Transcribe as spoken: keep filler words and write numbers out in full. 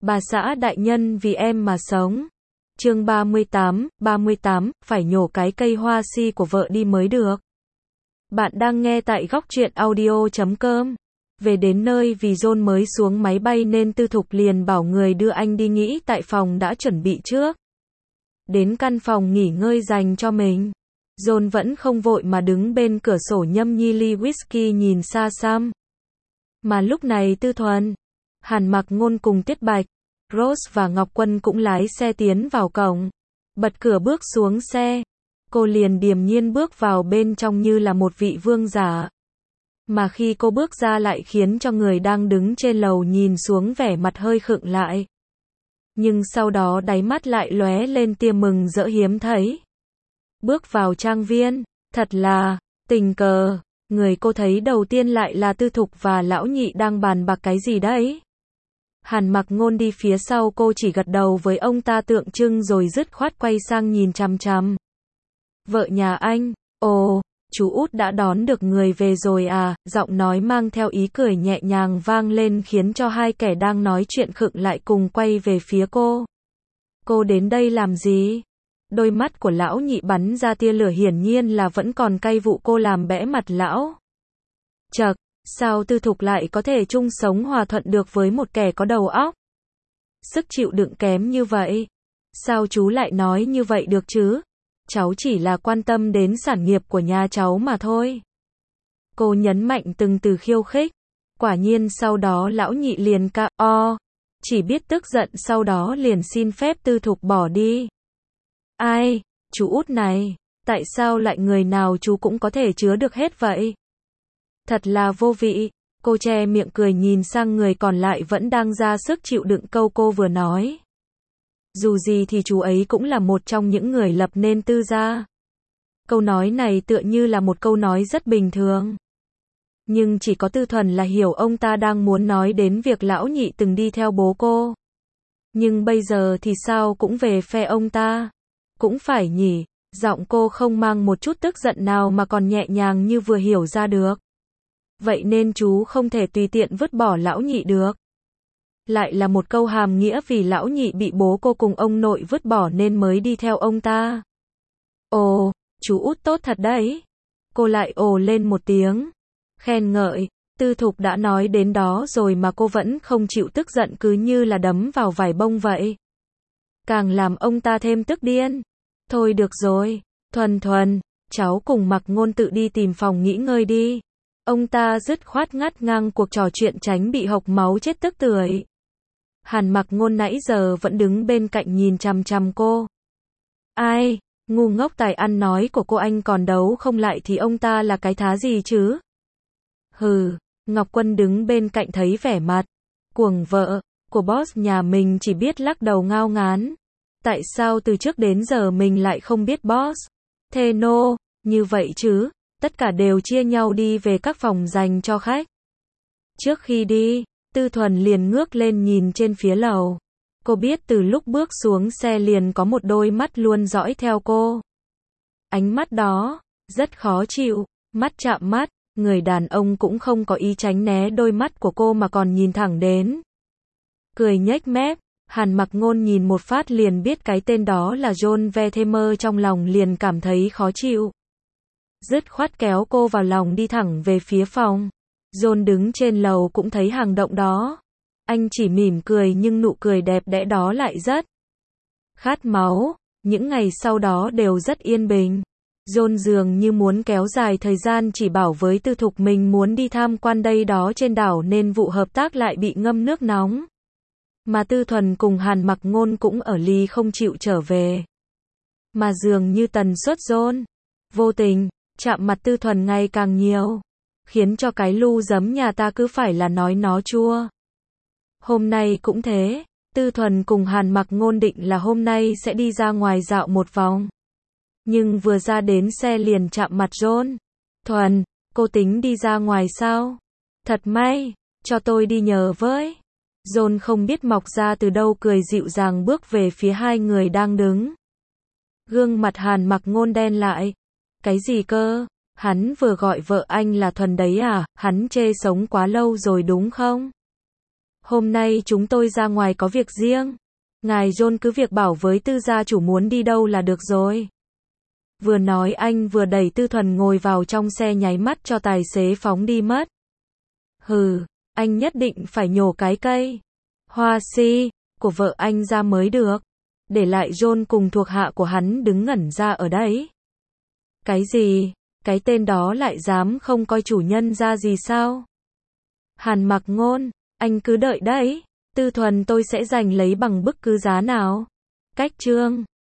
Bà xã đại nhân vì em mà sống. Chương ba mươi tám, ba mươi tám, phải nhổ cái cây hoa si của vợ đi mới được. Bạn đang nghe tại góc truyện audio chấm com. Về đến nơi vì John mới xuống máy bay nên Tư Thục liền bảo người đưa anh đi nghỉ tại phòng đã chuẩn bị trước. Đến căn phòng nghỉ ngơi dành cho mình. John vẫn không vội mà đứng bên cửa sổ nhâm nhi ly whisky nhìn xa xăm. Mà lúc này Tư Thuần, Hàn Mặc Ngôn cùng Tiết Bạch, Rose và Ngọc Quân cũng lái xe tiến vào cổng. Bật cửa bước xuống xe. Cô liền điềm nhiên bước vào bên trong như là một vị vương giả. Mà khi cô bước ra lại khiến cho người đang đứng trên lầu nhìn xuống vẻ mặt hơi khựng lại. Nhưng sau đó đáy mắt lại lóe lên tia mừng rỡ hiếm thấy. Bước vào trang viên, thật là tình cờ, người cô thấy đầu tiên lại là Tư Thục và lão nhị đang bàn bạc cái gì đấy. Hàn Mặc Ngôn đi phía sau cô chỉ gật đầu với ông ta tượng trưng rồi dứt khoát quay sang nhìn chằm chằm. Vợ nhà anh, ồ, chú út đã đón được người về rồi à, giọng nói mang theo ý cười nhẹ nhàng vang lên khiến cho hai kẻ đang nói chuyện khựng lại cùng quay về phía cô. Cô đến đây làm gì? Đôi mắt của lão nhị bắn ra tia lửa hiển nhiên là vẫn còn cay vụ cô làm bẽ mặt lão. Chậc, sao Tư Thục lại có thể chung sống hòa thuận được với một kẻ có đầu óc? Sức chịu đựng kém như vậy. Sao chú lại nói như vậy được chứ? Cháu chỉ là quan tâm đến sản nghiệp của nhà cháu mà thôi. Cô nhấn mạnh từng từ khiêu khích. Quả nhiên sau đó lão nhị liền ca o, chỉ biết tức giận sau đó liền xin phép Tư Thục bỏ đi. Ai, chú út này, tại sao lại người nào chú cũng có thể chứa được hết vậy? Thật là vô vị. Cô che miệng cười nhìn sang người còn lại vẫn đang ra sức chịu đựng câu cô vừa nói. Dù gì thì chú ấy cũng là một trong những người lập nên Tư gia. Câu nói này tựa như là một câu nói rất bình thường. Nhưng chỉ có Tư Thuần là hiểu ông ta đang muốn nói đến việc lão nhị từng đi theo bố cô. Nhưng bây giờ thì sao cũng về phe ông ta. Cũng phải nhỉ, giọng cô không mang một chút tức giận nào mà còn nhẹ nhàng như vừa hiểu ra được. Vậy nên chú không thể tùy tiện vứt bỏ lão nhị được. Lại là một câu hàm nghĩa vì lão nhị bị bố cô cùng ông nội vứt bỏ nên mới đi theo ông ta. Ồ, chú út tốt thật đấy. Cô lại ồ lên một tiếng. Khen ngợi, Tư Thục đã nói đến đó rồi mà cô vẫn không chịu tức giận cứ như là đấm vào vải bông vậy. Càng làm ông ta thêm tức điên. Thôi được rồi, Thuần Thuần, cháu cùng Mặc Ngôn tự đi tìm phòng nghỉ ngơi đi. Ông ta dứt khoát ngắt ngang cuộc trò chuyện tránh bị hộc máu chết tức tưởi. Hàn Mặc Ngôn nãy giờ vẫn đứng bên cạnh nhìn chằm chằm cô. Ai, ngu ngốc tài ăn nói của cô anh còn đấu không lại thì ông ta là cái thá gì chứ? Hừ, Ngọc Quân đứng bên cạnh thấy vẻ mặt cuồng vợ của boss nhà mình chỉ biết lắc đầu ngao ngán. Tại sao từ trước đến giờ mình lại không biết boss? Thế nô, như vậy chứ, tất cả đều chia nhau đi về các phòng dành cho khách. Trước khi đi, Tư Thuần liền ngước lên nhìn trên phía lầu. Cô biết từ lúc bước xuống xe liền có một đôi mắt luôn dõi theo cô. Ánh mắt đó, rất khó chịu, mắt chạm mắt, người đàn ông cũng không có ý tránh né đôi mắt của cô mà còn nhìn thẳng đến. Cười nhếch mép, Hàn Mặc Ngôn nhìn một phát liền biết cái tên đó là John Verthemer trong lòng liền cảm thấy khó chịu. Dứt khoát kéo cô vào lòng đi thẳng về phía phòng. John đứng trên lầu cũng thấy hành động đó. Anh chỉ mỉm cười nhưng nụ cười đẹp đẽ đó lại rất khát máu. Những ngày sau đó đều rất yên bình. John dường như muốn kéo dài thời gian chỉ bảo với Tư Thục mình muốn đi tham quan đây đó trên đảo nên vụ hợp tác lại bị ngâm nước nóng. Mà Tư Thuần cùng Hàn Mặc Ngôn cũng ở ly không chịu trở về. Mà dường như tần suất John vô tình chạm mặt Tư Thuần ngày càng nhiều, khiến cho cái lu giấm nhà ta cứ phải là nói nó chua. Hôm nay cũng thế, Tư Thuần cùng Hàn Mặc Ngôn định là hôm nay sẽ đi ra ngoài dạo một vòng. Nhưng vừa ra đến xe liền chạm mặt John. Thuần, cô tính đi ra ngoài sao? Thật may, cho tôi đi nhờ với. John không biết mọc ra từ đâu cười dịu dàng bước về phía hai người đang đứng. Gương mặt Hàn Mặc Ngôn đen lại. Cái gì cơ? Hắn vừa gọi vợ anh là Thuần đấy à? Hắn chê sống quá lâu rồi đúng không? Hôm nay chúng tôi ra ngoài có việc riêng. Ngài John cứ việc bảo với Tư gia chủ muốn đi đâu là được rồi. Vừa nói anh vừa đẩy Tư Thuần ngồi vào trong xe nháy mắt cho tài xế phóng đi mất. Hừ, anh nhất định phải nhổ cái cây hoa si của vợ anh ra mới được. Để lại John cùng thuộc hạ của hắn đứng ngẩn ra ở đấy. Cái gì? Cái tên đó lại dám không coi chủ nhân ra gì sao? Hàn Mặc Ngôn, anh cứ đợi đấy. Tư Thuần tôi sẽ giành lấy bằng bất cứ giá nào. Cách chương